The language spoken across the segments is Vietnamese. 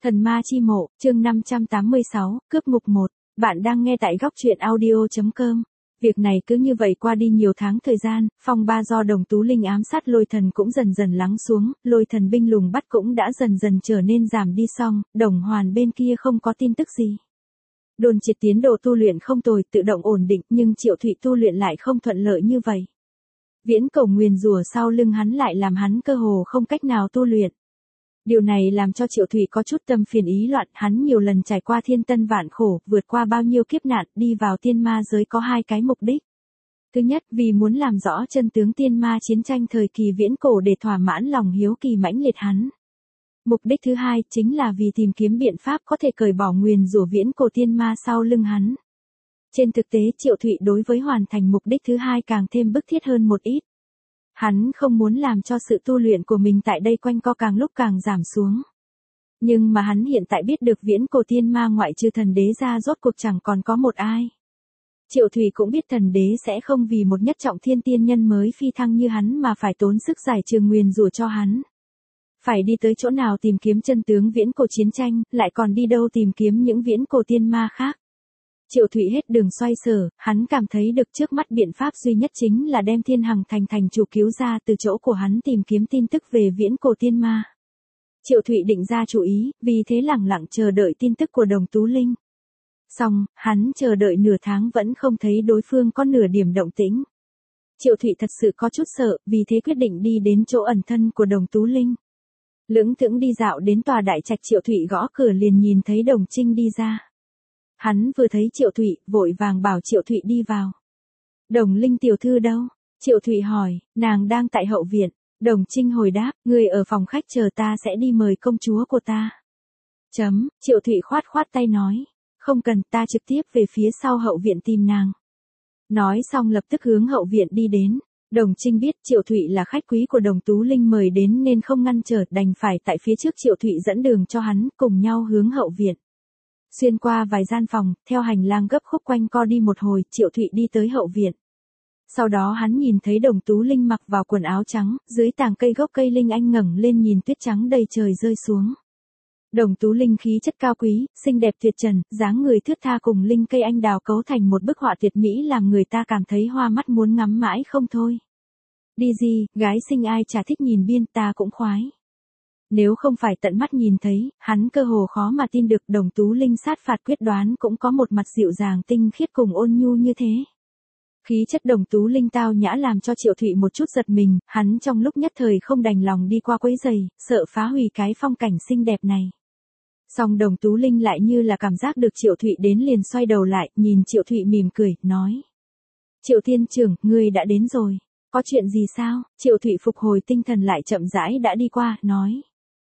Thần ma chi mộ, chương 586, cướp ngục 1. Bạn đang nghe tại góc truyện audio.com. Việc này cứ như vậy qua đi nhiều tháng thời gian, phong ba do Đồng Tú Linh ám sát lôi thần cũng dần dần lắng xuống, lôi thần binh lùng bắt cũng đã dần dần trở nên giảm đi xong, Đồng Hoàn bên kia không có tin tức gì. Đồn triệt tiến độ tu luyện không tồi, tự động ổn định, nhưng Triệu Thụy tu luyện lại không thuận lợi như vậy. Viễn cổ nguyền rủa sau lưng hắn lại làm hắn cơ hồ không cách nào tu luyện. Điều này làm cho Triệu Thụy có chút tâm phiền ý loạn, hắn nhiều lần trải qua thiên tân vạn khổ, vượt qua bao nhiêu kiếp nạn, đi vào tiên ma giới có hai cái mục đích. Thứ nhất, vì muốn làm rõ chân tướng tiên ma chiến tranh thời kỳ viễn cổ để thỏa mãn lòng hiếu kỳ mãnh liệt hắn. Mục đích thứ hai, chính là vì tìm kiếm biện pháp có thể cởi bỏ nguyền rủa viễn cổ tiên ma sau lưng hắn. Trên thực tế, Triệu Thụy đối với hoàn thành mục đích thứ hai càng thêm bức thiết hơn một ít. Hắn không muốn làm cho sự tu luyện của mình tại đây quanh co càng lúc càng giảm xuống. Nhưng mà hắn hiện tại biết được viễn cổ tiên ma ngoại trừ thần đế ra rốt cuộc chẳng còn có một ai. Triệu Thụy cũng biết thần đế sẽ không vì một nhất trọng thiên tiên nhân mới phi thăng như hắn mà phải tốn sức giải trừ nguyền rủa cho hắn. Phải đi tới chỗ nào tìm kiếm chân tướng viễn cổ chiến tranh, lại còn đi đâu tìm kiếm những viễn cổ tiên ma khác. Triệu Thụy hết đường xoay sở, hắn cảm thấy được trước mắt biện pháp duy nhất chính là đem Thiên Hằng thành chủ cứu ra từ chỗ của hắn tìm kiếm tin tức về viễn cổ tiên ma. Triệu Thụy định ra chủ ý, vì thế lẳng lặng chờ đợi tin tức của Đồng Tú Linh. Xong, hắn chờ đợi nửa tháng vẫn không thấy đối phương có nửa điểm động tĩnh. Triệu Thụy thật sự có chút sợ, vì thế quyết định đi đến chỗ ẩn thân của Đồng Tú Linh. Lững thững đi dạo đến tòa đại trạch, Triệu Thụy gõ cửa liền nhìn thấy Đồng Trinh đi ra. Hắn vừa thấy Triệu Thụy, vội vàng bảo Triệu Thụy đi vào. Đồng Linh tiểu thư đâu? Triệu Thụy hỏi, nàng đang tại hậu viện. Đồng Trinh hồi đáp, người ở phòng khách chờ ta sẽ đi mời công chúa của ta. Triệu Thụy khoát khoát tay nói, không cần, ta trực tiếp về phía sau hậu viện tìm nàng. Nói xong lập tức hướng hậu viện đi đến. Đồng Trinh biết Triệu Thụy là khách quý của Đồng Tú Linh mời đến nên không ngăn trở, đành phải tại phía trước Triệu Thụy dẫn đường cho hắn, cùng nhau hướng hậu viện. Xuyên qua vài gian phòng, theo hành lang gấp khúc quanh co đi một hồi, Triệu Thụy đi tới hậu viện. Sau đó hắn nhìn thấy Đồng Tú Linh mặc vào quần áo trắng, dưới tàng cây gốc cây linh anh ngẩng lên nhìn tuyết trắng đầy trời rơi xuống. Đồng Tú Linh khí chất cao quý, xinh đẹp tuyệt trần, dáng người thướt tha cùng linh cây anh đào cấu thành một bức họa tuyệt mỹ làm người ta cảm thấy hoa mắt muốn ngắm mãi không thôi. Đi gì, gái xinh ai chả thích nhìn biên, ta cũng khoái. Nếu không phải tận mắt nhìn thấy, hắn cơ hồ khó mà tin được Đồng Tú Linh sát phạt quyết đoán cũng có một mặt dịu dàng tinh khiết cùng ôn nhu như thế. Khí chất Đồng Tú Linh tao nhã làm cho Triệu Thụy một chút giật mình, hắn trong lúc nhất thời không đành lòng đi qua quấy giày, sợ phá hủy cái phong cảnh xinh đẹp này. Song Đồng Tú Linh lại như là cảm giác được Triệu Thụy đến liền xoay đầu lại, nhìn Triệu Thụy mỉm cười, nói. Triệu tiên trưởng, ngươi đã đến rồi. Có chuyện gì sao? Triệu Thụy phục hồi tinh thần lại chậm rãi đã đi qua, nói.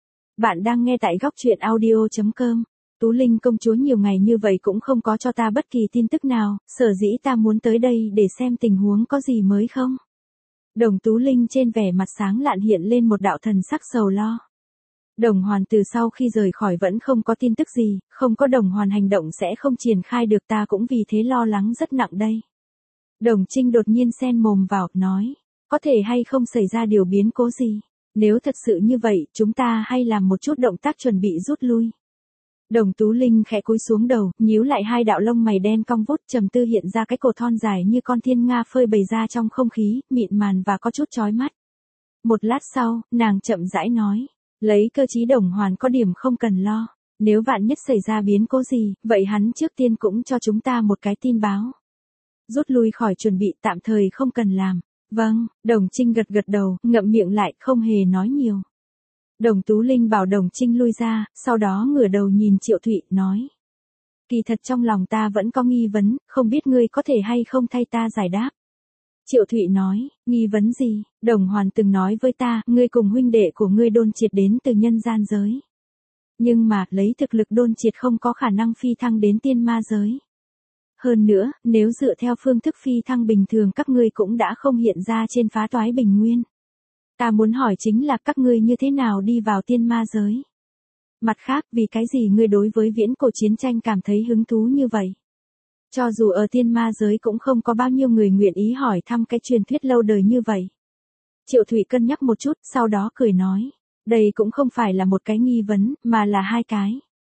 Bạn đang nghe tại góc truyện audio.com. Tú Linh công chúa nhiều ngày như vậy cũng không có cho ta bất kỳ tin tức nào, sở dĩ ta muốn tới đây để xem tình huống có gì mới không. Đồng Tú Linh trên vẻ mặt sáng lạn hiện lên một đạo thần sắc sầu lo. Đồng Hoàn từ sau khi rời khỏi vẫn không có tin tức gì, không có Đồng Hoàn hành động sẽ không triển khai được, ta cũng vì thế lo lắng rất nặng đây. Đồng Trinh đột nhiên xen mồm vào, nói, có thể hay không xảy ra điều biến cố gì? Nếu thật sự như vậy, chúng ta hay làm một chút động tác chuẩn bị rút lui. Đồng Tú Linh khẽ cúi xuống đầu, nhíu lại hai đạo lông mày đen cong vút, trầm tư hiện ra cái cổ thon dài như con thiên nga phơi bày ra trong không khí, mịn màn và có chút chói mắt. Một lát sau, nàng chậm rãi nói, lấy cơ trí Đồng Hoàn có điểm không cần lo. Nếu vạn nhất xảy ra biến cố gì, vậy hắn trước tiên cũng cho chúng ta một cái tin báo. Rút lui khỏi chuẩn bị, tạm thời không cần làm. Vâng, Đồng Trinh gật gật đầu, ngậm miệng lại, không hề nói nhiều. Đồng Tú Linh bảo Đồng Trinh lui ra, sau đó ngửa đầu nhìn Triệu Thụy, nói. Kỳ thật trong lòng ta vẫn có nghi vấn, không biết ngươi có thể hay không thay ta giải đáp. Triệu Thụy nói, nghi vấn gì? Đồng Hoàn từng nói với ta, ngươi cùng huynh đệ của ngươi đôn triệt đến từ nhân gian giới. Nhưng mà, lấy thực lực đôn triệt không có khả năng phi thăng đến tiên ma giới. Hơn nữa, nếu dựa theo phương thức phi thăng bình thường các ngươi cũng đã không hiện ra trên phá toái bình nguyên. Ta muốn hỏi chính là các ngươi như thế nào đi vào tiên ma giới. Mặt khác, vì cái gì ngươi đối với viễn cổ chiến tranh cảm thấy hứng thú như vậy? Cho dù ở tiên ma giới cũng không có bao nhiêu người nguyện ý hỏi thăm cái truyền thuyết lâu đời như vậy. Triệu Thụy cân nhắc một chút, sau đó cười nói. Đây cũng không phải là một cái nghi vấn, mà là hai cái.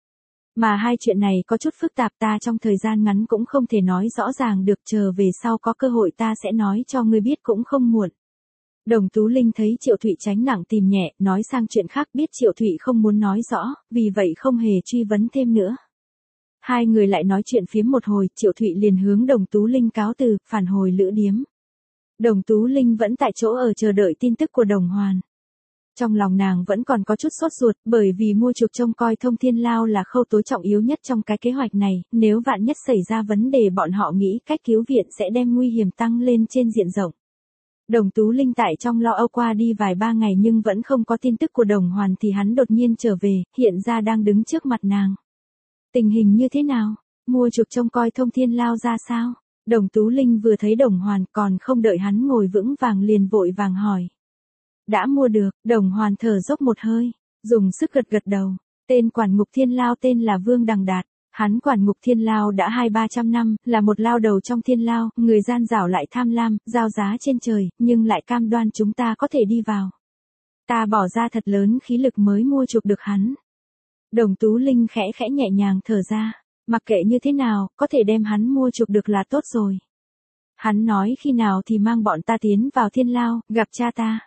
Mà hai chuyện này có chút phức tạp, ta trong thời gian ngắn cũng không thể nói rõ ràng được, chờ về sau có cơ hội ta sẽ nói cho ngươi biết cũng không muộn. Đồng Tú Linh thấy Triệu Thụy tránh nặng tìm nhẹ, nói sang chuyện khác, biết Triệu Thụy không muốn nói rõ, vì vậy không hề truy vấn thêm nữa. Hai người lại nói chuyện phiếm một hồi, Triệu Thụy liền hướng Đồng Tú Linh cáo từ, phản hồi lữ điếm. Đồng Tú Linh vẫn tại chỗ ở chờ đợi tin tức của Đồng Hoàn. Trong lòng nàng vẫn còn có chút sốt ruột, bởi vì mua chuộc trông coi Thông Thiên Lao là khâu tối trọng yếu nhất trong cái kế hoạch này, nếu vạn nhất xảy ra vấn đề bọn họ nghĩ cách cứu viện sẽ đem nguy hiểm tăng lên trên diện rộng. Đồng Tú Linh tại trong lo âu qua đi vài ba ngày nhưng vẫn không có tin tức của Đồng Hoàn thì hắn đột nhiên trở về, hiện ra đang đứng trước mặt nàng. Tình hình như thế nào? Mua chuộc trông coi Thông Thiên Lao ra sao? Đồng Tú Linh vừa thấy Đồng Hoàn còn không đợi hắn ngồi vững vàng liền vội vàng hỏi. Đã mua được, Đồng Hoàn thở dốc một hơi, dùng sức gật gật đầu. Tên quản ngục Thiên Lao tên là Vương Đằng Đạt. Hắn quản ngục Thiên Lao đã 200-300 năm, là một lao đầu trong Thiên Lao, người gian dảo lại tham lam, giao giá trên trời, nhưng lại cam đoan chúng ta có thể đi vào. Ta bỏ ra thật lớn khí lực mới mua chuộc được hắn. Đồng Tú Linh khẽ khẽ nhẹ nhàng thở ra, mặc kệ như thế nào, có thể đem hắn mua chuộc được là tốt rồi. Hắn nói khi nào thì mang bọn ta tiến vào Thiên Lao, gặp cha ta.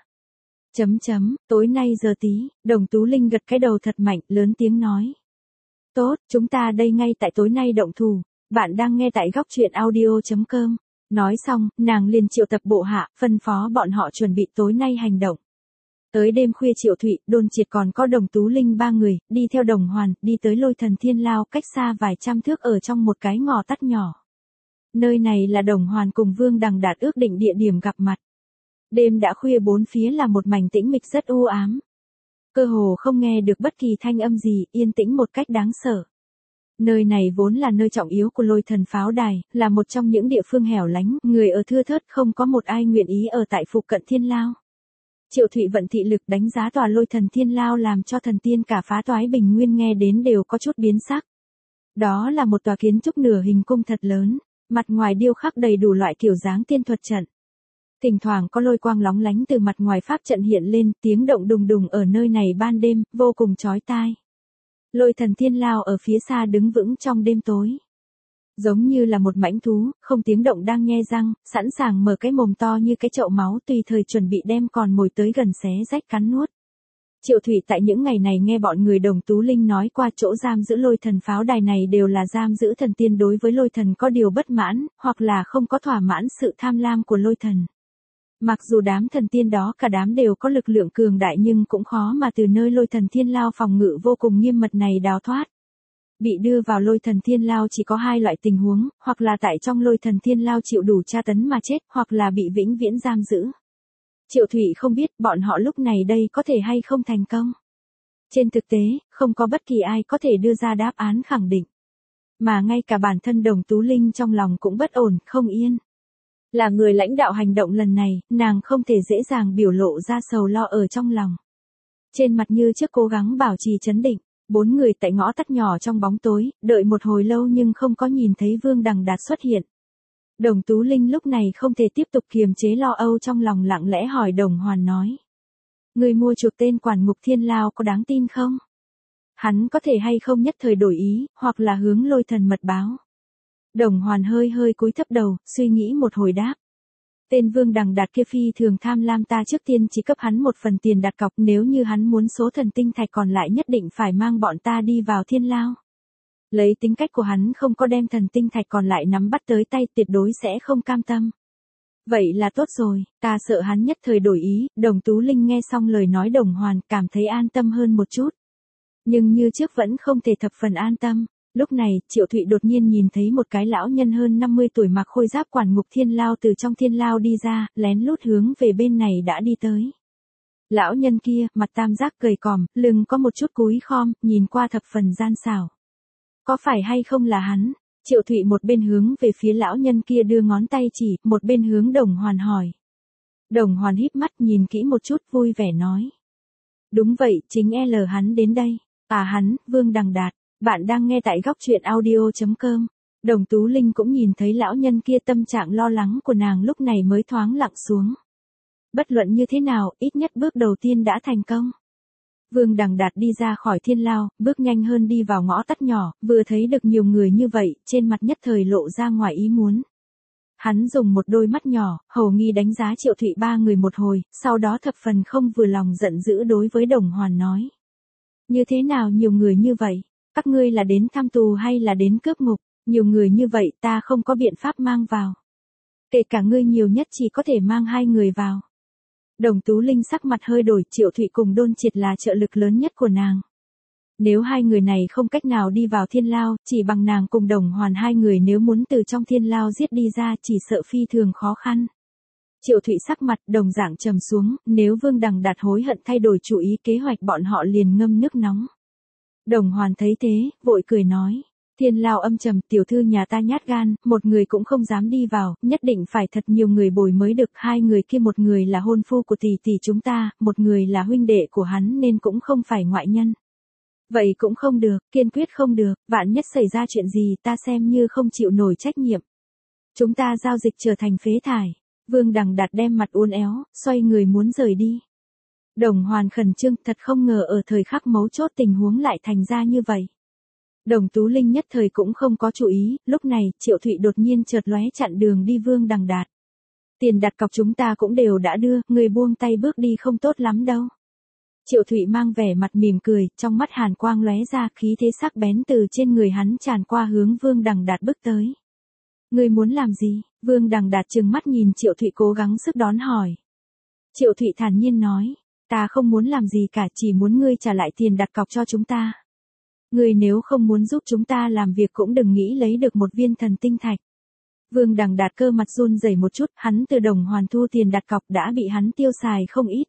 Tối nay giờ tí, Đồng Tú Linh gật cái đầu thật mạnh, lớn tiếng nói. Tốt, chúng ta đây ngay tại tối nay động thủ, bạn đang nghe tại góc truyện audio.com. Nói xong, nàng liền triệu tập bộ hạ, phân phó bọn họ chuẩn bị tối nay hành động. Tới đêm khuya Triệu Thụy, Đôn Triệt còn có Đồng Tú Linh ba người, đi theo Đồng Hoàn, đi tới Lôi Thần Thiên Lao cách xa vài trăm thước ở trong một cái ngõ tắt nhỏ. Nơi này là Đồng Hoàn cùng Vương Đằng Đạt ước định địa điểm gặp mặt. Đêm đã khuya, bốn phía là một mảnh tĩnh mịch rất u ám. Cơ hồ không nghe được bất kỳ thanh âm gì, yên tĩnh một cách đáng sợ. Nơi này vốn là nơi trọng yếu của Lôi Thần pháo đài, là một trong những địa phương hẻo lánh, người ở thưa thớt, không có một ai nguyện ý ở tại phụ cận Thiên Lao. Triệu Thụy vận thị lực đánh giá tòa Lôi Thần Thiên Lao làm cho thần tiên cả phá toái bình nguyên nghe đến đều có chút biến sắc. Đó là một tòa kiến trúc nửa hình cung thật lớn, mặt ngoài điêu khắc đầy đủ loại kiểu dáng tiên thuật trận. Thỉnh thoảng có lôi quang lóng lánh từ mặt ngoài pháp trận hiện lên, tiếng động đùng đùng ở nơi này ban đêm, vô cùng chói tai. Lôi Thần Thiên Lao ở phía xa đứng vững trong đêm tối. Giống như là một mãnh thú, không tiếng động đang nhe răng, sẵn sàng mở cái mồm to như cái chậu máu tùy thời chuẩn bị đem con mồi tới gần xé rách cắn nuốt. Triệu Thụy tại những ngày này nghe bọn người Đồng Tú Linh nói qua chỗ giam giữ Lôi Thần pháo đài này đều là giam giữ thần tiên đối với Lôi Thần có điều bất mãn, hoặc là không có thỏa mãn sự tham lam của Lôi Thần. Mặc dù đám thần tiên đó cả đám đều có lực lượng cường đại nhưng cũng khó mà từ nơi Lôi Thần Thiên Lao phòng ngự vô cùng nghiêm mật này đào thoát. Bị đưa vào Lôi Thần Thiên Lao chỉ có hai loại tình huống, hoặc là tại trong Lôi Thần Thiên Lao chịu đủ tra tấn mà chết, hoặc là bị vĩnh viễn giam giữ. Triệu Thụy không biết bọn họ lúc này đây có thể hay không thành công. Trên thực tế, không có bất kỳ ai có thể đưa ra đáp án khẳng định. Mà ngay cả bản thân Đồng Tú Linh trong lòng cũng bất ổn, không yên. Là người lãnh đạo hành động lần này, nàng không thể dễ dàng biểu lộ ra sầu lo ở trong lòng. Trên mặt như trước cố gắng bảo trì trấn định, bốn người tại ngõ tắt nhỏ trong bóng tối, đợi một hồi lâu nhưng không có nhìn thấy Vương Đằng Đạt xuất hiện. Đồng Tú Linh lúc này không thể tiếp tục kiềm chế lo âu trong lòng, lặng lẽ hỏi Đồng Hoàn nói. Người mua chuộc tên quản ngục Thiên Lao có đáng tin không? Hắn có thể hay không nhất thời đổi ý, hoặc là hướng Lôi Thần mật báo. Đồng Hoàn hơi hơi cúi thấp đầu, suy nghĩ một hồi đáp. Tên Vương Đằng Đạt kia phi thường tham lam, ta trước tiên chỉ cấp hắn một phần tiền đặt cọc, nếu như hắn muốn số thần tinh thạch còn lại nhất định phải mang bọn ta đi vào Thiên Lao. Lấy tính cách của hắn không có đem thần tinh thạch còn lại nắm bắt tới tay tuyệt đối sẽ không cam tâm. Vậy là tốt rồi, ta sợ hắn nhất thời đổi ý. Đồng Tú Linh nghe xong lời nói Đồng Hoàn cảm thấy an tâm hơn một chút. Nhưng như trước vẫn không thể thập phần an tâm. Lúc này, Triệu Thụy đột nhiên nhìn thấy một cái lão nhân hơn 50 tuổi mặc khôi giáp quản ngục Thiên Lao từ trong Thiên Lao đi ra, lén lút hướng về bên này đã đi tới. Lão nhân kia, mặt tam giác gầy còm, lưng có một chút cúi khom, nhìn qua thập phần gian xảo. Có phải hay không là hắn? Triệu Thụy một bên hướng về phía lão nhân kia đưa ngón tay chỉ, một bên hướng Đồng Hoàn hỏi. Đồng Hoàn híp mắt nhìn kỹ một chút, vui vẻ nói. Đúng vậy, chính hắn đến đây. À hắn, Vương Đằng Đạt. Bạn đang nghe tại góc truyện audio.com. Đồng Tú Linh cũng nhìn thấy lão nhân kia, tâm trạng lo lắng của nàng lúc này mới thoáng lặng xuống. Bất luận như thế nào, ít nhất bước đầu tiên đã thành công. Vương Đằng Đạt đi ra khỏi thiên lao, bước nhanh hơn đi vào ngõ tắt nhỏ, vừa thấy được nhiều người như vậy, trên mặt nhất thời lộ ra ngoài ý muốn. Hắn dùng một đôi mắt nhỏ, hầu nghi đánh giá Triệu Thụy ba người một hồi, sau đó thập phần không vừa lòng giận dữ đối với Đồng Hoàn nói. Như thế nào nhiều người như vậy? Các ngươi là đến thăm tù hay là đến cướp ngục? Nhiều người như vậy ta không có biện pháp mang vào. Kể cả ngươi nhiều nhất chỉ có thể mang 2 người vào. Đồng Tú Linh sắc mặt hơi đổi, Triệu Thụy cùng Đôn Triệt là trợ lực lớn nhất của nàng. Nếu 2 người này không cách nào đi vào thiên lao, chỉ bằng nàng cùng Đồng Hoàn 2 người nếu muốn từ trong thiên lao giết đi ra chỉ sợ phi thường khó khăn. Triệu Thụy sắc mặt đồng dạng trầm xuống, nếu Vương Đằng Đạt hối hận thay đổi chủ ý kế hoạch bọn họ liền ngâm nước nóng. Đồng Hoàn thấy thế, vội cười nói. Thiên lao âm trầm, tiểu thư nhà ta nhát gan, một người cũng không dám đi vào, nhất định phải thật nhiều người bồi mới được. 2 người kia một người là hôn phu của tỷ tỷ chúng ta, một người là huynh đệ của hắn nên cũng không phải ngoại nhân. Vậy cũng không được, kiên quyết không được, vạn nhất xảy ra chuyện gì ta xem như không chịu nổi trách nhiệm. Chúng ta giao dịch trở thành phế thải. Vương Đằng Đạt đem mặt uốn éo, xoay người muốn rời đi. Đồng Hoàn khẩn trương, thật không ngờ ở thời khắc mấu chốt tình huống lại thành ra như vậy. Đồng Tú Linh nhất thời cũng không có chú ý, lúc này Triệu Thụy đột nhiên chợt lóe chặn đường đi Vương Đằng Đạt. Tiền đặt cọc chúng ta cũng đều đã đưa, người buông tay bước đi không tốt lắm đâu. Triệu Thụy mang vẻ mặt mỉm cười, trong mắt hàn quang lóe ra, khí thế sắc bén từ trên người hắn tràn qua hướng Vương Đằng Đạt bước tới. Ngươi muốn làm gì? Vương Đằng Đạt trừng mắt nhìn Triệu Thụy cố gắng sức đón hỏi. Triệu Thụy thản nhiên nói, ta không muốn làm gì cả, chỉ muốn ngươi trả lại tiền đặt cọc cho chúng ta. Ngươi nếu không muốn giúp chúng ta làm việc cũng đừng nghĩ lấy được một viên thần tinh thạch. Vương Đằng Đạt cơ mặt run rẩy một chút, hắn từ Đồng Hoàn thu tiền đặt cọc đã bị hắn tiêu xài không ít.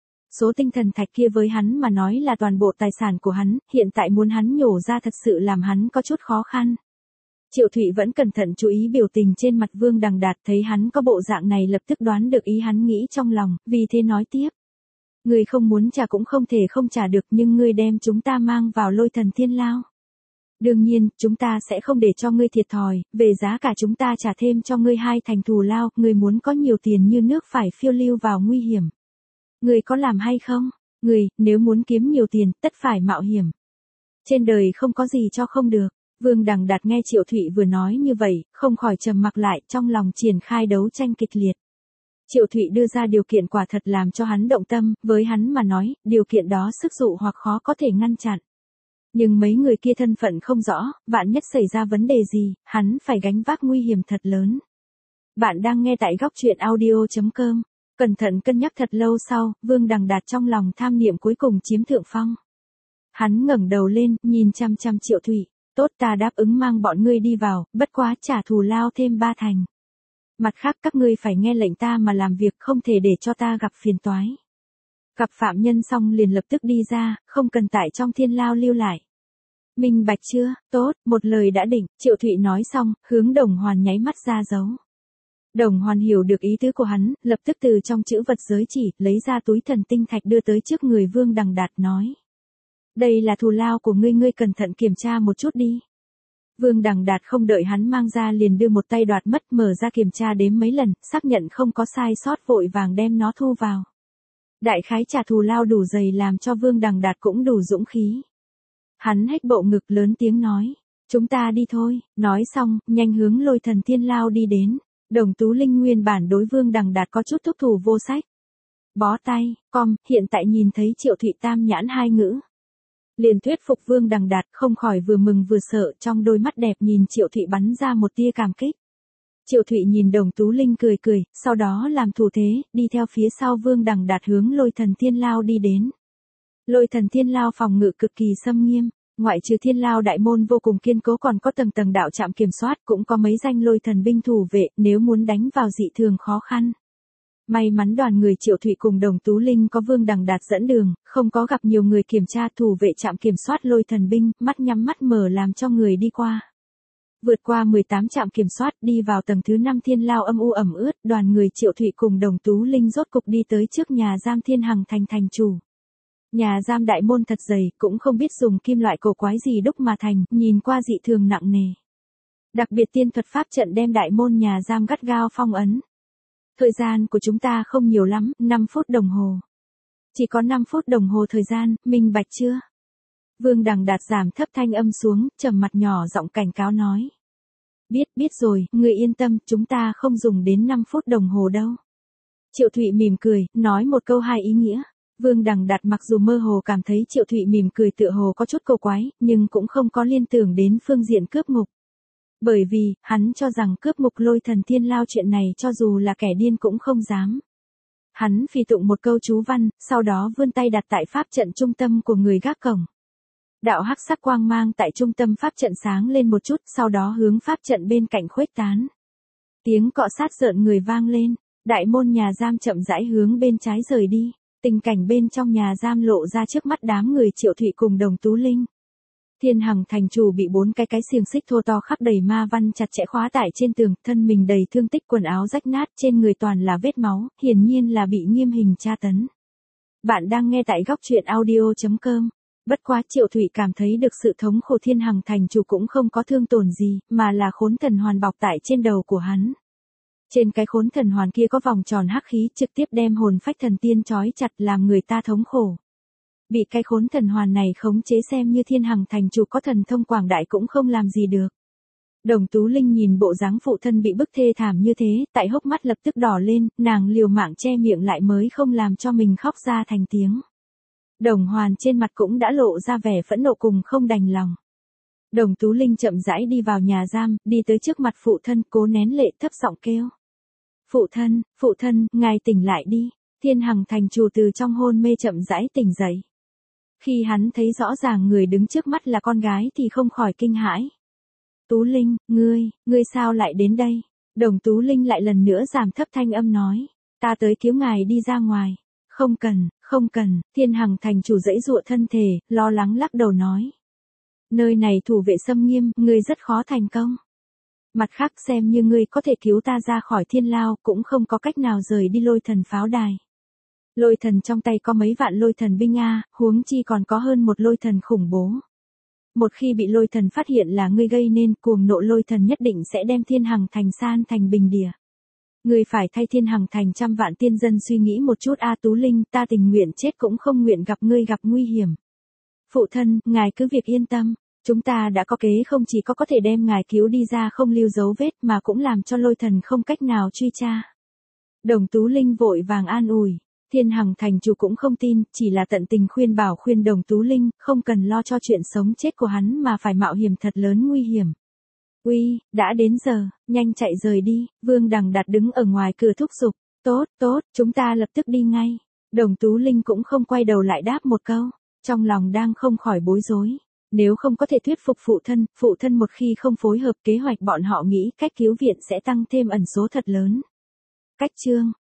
Số tinh thần thạch kia với hắn mà nói là toàn bộ tài sản của hắn, hiện tại muốn hắn nhổ ra thật sự làm hắn có chút khó khăn. Triệu Thụy vẫn cẩn thận chú ý biểu tình trên mặt Vương Đằng Đạt, thấy hắn có bộ dạng này lập tức đoán được ý hắn nghĩ trong lòng, vì thế nói tiếp. Ngươi không muốn trả cũng không thể không trả được, nhưng ngươi đem chúng ta mang vào Lôi Thần Thiên Lao. Đương nhiên, chúng ta sẽ không để cho ngươi thiệt thòi, về giá cả chúng ta trả thêm cho ngươi 2 thành thù lao, ngươi muốn có nhiều tiền như nước phải phiêu lưu vào nguy hiểm. Ngươi có làm hay không? Ngươi, nếu muốn kiếm nhiều tiền, tất phải mạo hiểm. Trên đời không có gì cho không được. Vương Đằng Đạt nghe Triệu Thụy vừa nói như vậy, không khỏi trầm mặc lại, trong lòng triển khai đấu tranh kịch liệt. Triệu Thụy đưa ra điều kiện quả thật làm cho hắn động tâm, với hắn mà nói, điều kiện đó sức dụ hoặc khó có thể ngăn chặn. Nhưng mấy người kia thân phận không rõ, vạn nhất xảy ra vấn đề gì, hắn phải gánh vác nguy hiểm thật lớn. Bạn đang nghe tại góc truyện audio.com. Cẩn thận cân nhắc thật lâu sau, Vương Đằng Đạt trong lòng tham niệm cuối cùng chiếm thượng phong. Hắn ngẩng đầu lên, nhìn chăm chăm Triệu Thụy. Tốt, ta đáp ứng mang bọn ngươi đi vào, bất quá trả thù lao thêm 3 thành. Mặt khác các ngươi phải nghe lệnh ta mà làm việc, không thể để cho ta gặp phiền toái. Gặp phạm nhân xong liền lập tức đi ra, không cần tại trong thiên lao lưu lại. Minh bạch chưa? Tốt, một lời đã định. Triệu Thụy nói xong, hướng Đồng Hoàn nháy mắt ra dấu. Đồng Hoàn hiểu được ý tứ của hắn, lập tức từ trong chữ vật giới chỉ, lấy ra túi thần tinh thạch đưa tới trước người Vương Đằng Đạt nói. Đây là thù lao của ngươi, ngươi cẩn thận kiểm tra một chút đi. Vương Đằng Đạt không đợi hắn mang ra liền đưa một tay đoạt mất, mở ra kiểm tra đếm mấy lần, xác nhận không có sai sót vội vàng đem nó thu vào. Đại khái trả thù lao đủ dày làm cho Vương Đằng Đạt cũng đủ dũng khí. Hắn hếch bộ ngực lớn tiếng nói, chúng ta đi thôi, nói xong, nhanh hướng Lôi Thần Thiên Lao đi đến. Đồng Tú Linh nguyên bản đối Vương Đằng Đạt có chút thúc thủ vô sách. Bó tay, hiện tại nhìn thấy Triệu Thụy tam nhãn 2 ngữ. Liền thuyết phục Vương Đằng Đạt, không khỏi vừa mừng vừa sợ, trong đôi mắt đẹp nhìn Triệu Thụy bắn ra một tia cảm kích. Triệu Thụy nhìn Đồng Tú Linh cười cười, sau đó làm thủ thế, đi theo phía sau Vương Đằng Đạt hướng Lôi Thần Thiên Lao đi đến. Lôi Thần Thiên Lao phòng ngự cực kỳ xâm nghiêm, ngoại trừ Thiên Lao đại môn vô cùng kiên cố còn có tầng tầng đạo trạm kiểm soát, cũng có mấy danh lôi thần binh thủ vệ, nếu muốn đánh vào dị thường khó khăn. May mắn đoàn người Triệu Thụy cùng Đồng Tú Linh có Vương Đằng Đạt dẫn đường, không có gặp nhiều người kiểm tra, thủ vệ trạm kiểm soát lôi thần binh, mắt nhắm mắt mở làm cho người đi qua. Vượt qua 18 trạm kiểm soát, đi vào tầng thứ 5 Thiên Lao âm u ẩm ướt, đoàn người Triệu Thụy cùng Đồng Tú Linh rốt cục đi tới trước nhà giam Thiên Hằng thành thành chủ. Nhà giam đại môn thật dày, cũng không biết dùng kim loại cổ quái gì đúc mà thành, nhìn qua dị thường nặng nề. Đặc biệt tiên thuật pháp trận đem đại môn nhà giam gắt gao phong ấn. Thời gian của chúng ta không nhiều lắm, 5 phút đồng hồ. Chỉ có 5 phút đồng hồ thời gian, minh bạch chưa? Vương Đằng Đạt giảm thấp thanh âm xuống, trầm mặt nhỏ giọng cảnh cáo nói. Biết rồi, ngươi yên tâm, chúng ta không dùng đến 5 phút đồng hồ đâu. Triệu Thụy mỉm cười, nói một câu hai ý nghĩa. Vương Đằng Đạt mặc dù mơ hồ cảm thấy Triệu Thụy mỉm cười tựa hồ có chút cầu quái, nhưng cũng không có liên tưởng đến phương diện cướp ngục. Bởi vì, hắn cho rằng cướp ngục Lôi Thần Thiên Lao chuyện này cho dù là kẻ điên cũng không dám. Hắn phì tụng một câu chú văn, sau đó vươn tay đặt tại pháp trận trung tâm của người gác cổng. Đạo hắc sắc quang mang tại trung tâm pháp trận sáng lên một chút, sau đó hướng pháp trận bên cạnh khuếch tán. Tiếng cọ sát rợn người vang lên, đại môn nhà giam chậm rãi hướng bên trái rời đi. Tình cảnh bên trong nhà giam lộ ra trước mắt đám người Triệu Thụy cùng Đồng Tú Linh. Thiên Hằng thành chủ bị 4 cái xiềng xích thô to khắc đầy ma văn chặt chẽ khóa tại trên tường, thân mình đầy thương tích, quần áo rách nát, trên người toàn là vết máu, hiển nhiên là bị nghiêm hình tra tấn. Bạn đang nghe tại góc truyện audio.com. Bất quá Triệu Thụy cảm thấy được sự thống khổ Thiên Hằng thành chủ cũng không có thương tổn gì, mà là khốn thần hoàn bọc tại trên đầu của hắn. Trên cái khốn thần hoàn kia có vòng tròn hắc khí trực tiếp đem hồn phách thần tiên trói chặt làm người ta thống khổ. Bị cái khốn thần hoàn này khống chế xem như Thiên Hằng thành chủ có thần thông quảng đại cũng không làm gì được. Đồng Tú Linh nhìn bộ dáng phụ thân bị bức thê thảm như thế, tại hốc mắt lập tức đỏ lên, nàng liều mạng che miệng lại mới không làm cho mình khóc ra thành tiếng. Đồng Hoàn trên mặt cũng đã lộ ra vẻ phẫn nộ cùng không đành lòng. Đồng Tú Linh chậm rãi đi vào nhà giam, đi tới trước mặt phụ thân, cố nén lệ thấp giọng kêu. Phụ thân, ngài tỉnh lại đi. Thiên Hằng thành chủ từ trong hôn mê chậm rãi tỉnh dậy. Khi hắn thấy rõ ràng người đứng trước mắt là con gái thì không khỏi kinh hãi. Tú Linh, ngươi sao lại đến đây? Đồng Tú Linh lại lần nữa giảm thấp thanh âm nói. Ta tới cứu ngài đi ra ngoài. Không cần, Thiên Hằng thành chủ giãy giụa thân thể, lo lắng lắc đầu nói. Nơi này thủ vệ xâm nghiêm, ngươi rất khó thành công. Mặt khác xem như ngươi có thể cứu ta ra khỏi thiên lao, cũng không có cách nào rời đi Lôi Thần pháo đài. Lôi Thần trong tay có mấy vạn Lôi Thần binh huống chi còn có hơn một Lôi Thần khủng bố. Một khi bị Lôi Thần phát hiện là ngươi gây nên, cuồng nộ Lôi Thần nhất định sẽ đem Thiên Hằng thành san thành bình địa. Ngươi phải thay Thiên Hằng thành trăm vạn tiên dân suy nghĩ một chút Tú Linh, ta tình nguyện chết cũng không nguyện gặp ngươi gặp nguy hiểm. Phụ thân, ngài cứ việc yên tâm, chúng ta đã có kế không chỉ có thể đem ngài cứu đi ra không lưu dấu vết mà cũng làm cho Lôi Thần không cách nào truy tra. Đồng Tú Linh vội vàng an ủi, Thiên Hằng thành chủ cũng không tin, chỉ là tận tình khuyên Đồng Tú Linh, không cần lo cho chuyện sống chết của hắn mà phải mạo hiểm thật lớn nguy hiểm. Uy, đã đến giờ, nhanh chạy rời đi. Vương Đằng Đạt đứng ở ngoài cửa thúc giục. Tốt, chúng ta lập tức đi ngay. Đồng Tú Linh cũng không quay đầu lại đáp một câu, trong lòng đang không khỏi bối rối. Nếu không có thể thuyết phục phụ thân một khi không phối hợp kế hoạch bọn họ nghĩ cách cứu viện sẽ tăng thêm ẩn số thật lớn. Cách chương